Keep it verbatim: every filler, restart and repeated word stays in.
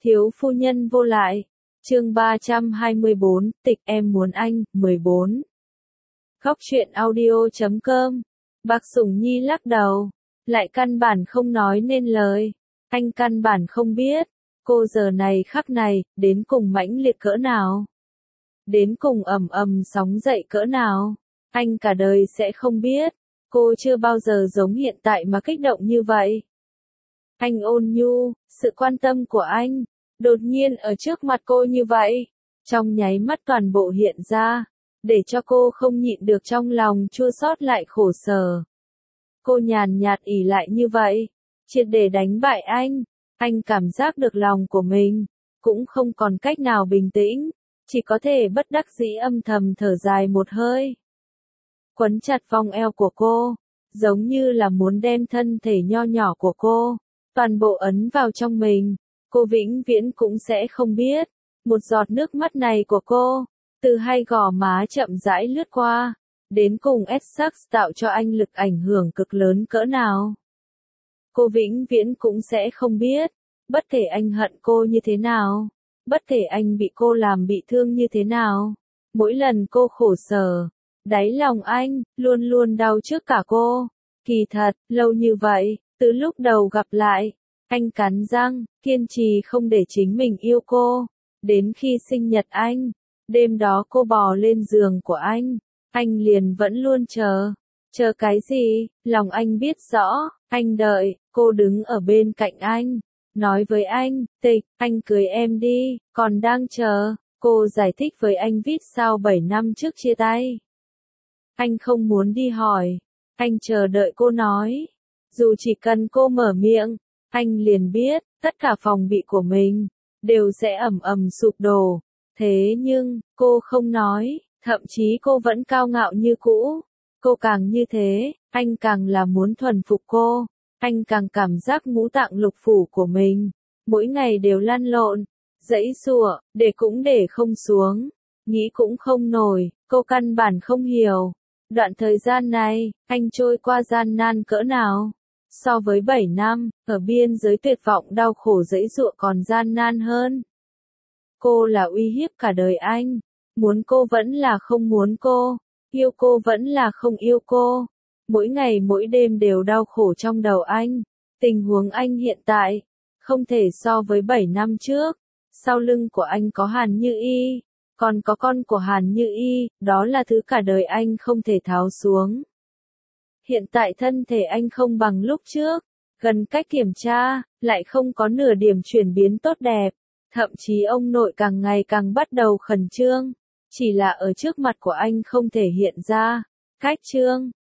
Thiếu phu nhân vô lại. Chương ba trăm hai mươi bốn, tịch em muốn anh, mười bốn. Góc truyện audio chấm com. Bác Sủng Nhi lắc đầu, lại căn bản không nói nên lời. Anh căn bản không biết, cô giờ này khắc này, đến cùng mãnh liệt cỡ nào. Đến cùng ầm ầm sóng dậy cỡ nào. Anh cả đời sẽ không biết, cô chưa bao giờ giống hiện tại mà kích động như vậy. Anh ôn nhu, sự quan tâm của anh, đột nhiên ở trước mặt cô như vậy, trong nháy mắt toàn bộ hiện ra, để cho cô không nhịn được trong lòng chua xót lại khổ sở. Cô nhàn nhạt ỷ lại như vậy, triệt để đánh bại anh, anh cảm giác được lòng của mình, cũng không còn cách nào bình tĩnh, chỉ có thể bất đắc dĩ âm thầm thở dài một hơi. Quấn chặt vòng eo của cô, giống như là muốn đem thân thể nho nhỏ của cô, toàn bộ ấn vào trong mình. Cô vĩnh viễn cũng sẽ không biết, một giọt nước mắt này của cô, từ hai gò má chậm rãi lướt qua, đến cùng Essex tạo cho anh lực ảnh hưởng cực lớn cỡ nào. Cô vĩnh viễn cũng sẽ không biết, bất kể anh hận cô như thế nào, bất kể anh bị cô làm bị thương như thế nào, mỗi lần cô khổ sở, đáy lòng anh, luôn luôn đau trước cả cô. Kỳ thật, lâu như vậy, từ lúc đầu gặp lại, anh cắn răng, kiên trì không để chính mình yêu cô. Đến khi sinh nhật anh, đêm đó cô bò lên giường của anh, anh liền vẫn luôn chờ. Chờ cái gì? Lòng anh biết rõ, anh đợi, cô đứng ở bên cạnh anh, nói với anh, Tịch, anh cưới em đi, còn đang chờ. Cô giải thích với anh viết sao bảy năm trước chia tay. Anh không muốn đi hỏi, anh chờ đợi cô nói. Dù chỉ cần cô mở miệng, anh liền biết, tất cả phòng bị của mình, đều sẽ ầm ầm sụp đổ. Thế nhưng, cô không nói, thậm chí cô vẫn cao ngạo như cũ. Cô càng như thế, anh càng là muốn thuần phục cô. Anh càng cảm giác ngũ tạng lục phủ của mình, mỗi ngày đều lăn lộn, giãy giụa, để cũng để không xuống, nghĩ cũng không nổi, cô căn bản không hiểu. Đoạn thời gian này, anh trôi qua gian nan cỡ nào. So với bảy năm, ở biên giới tuyệt vọng đau khổ giãy giụa còn gian nan hơn. Cô là uy hiếp cả đời anh, muốn cô vẫn là không muốn cô, yêu cô vẫn là không yêu cô. Mỗi ngày mỗi đêm đều đau khổ trong đầu anh. Tình huống anh hiện tại, không thể so với bảy năm trước. Sau lưng của anh có Hàn Như Y, còn có con của Hàn Như Y, đó là thứ cả đời anh không thể tháo xuống. Hiện tại thân thể anh không bằng lúc trước, gần cách kiểm tra, lại không có nửa điểm chuyển biến tốt đẹp. Thậm chí ông nội càng ngày càng bắt đầu khẩn trương, chỉ là ở trước mặt của anh không thể hiện ra. Cách trương,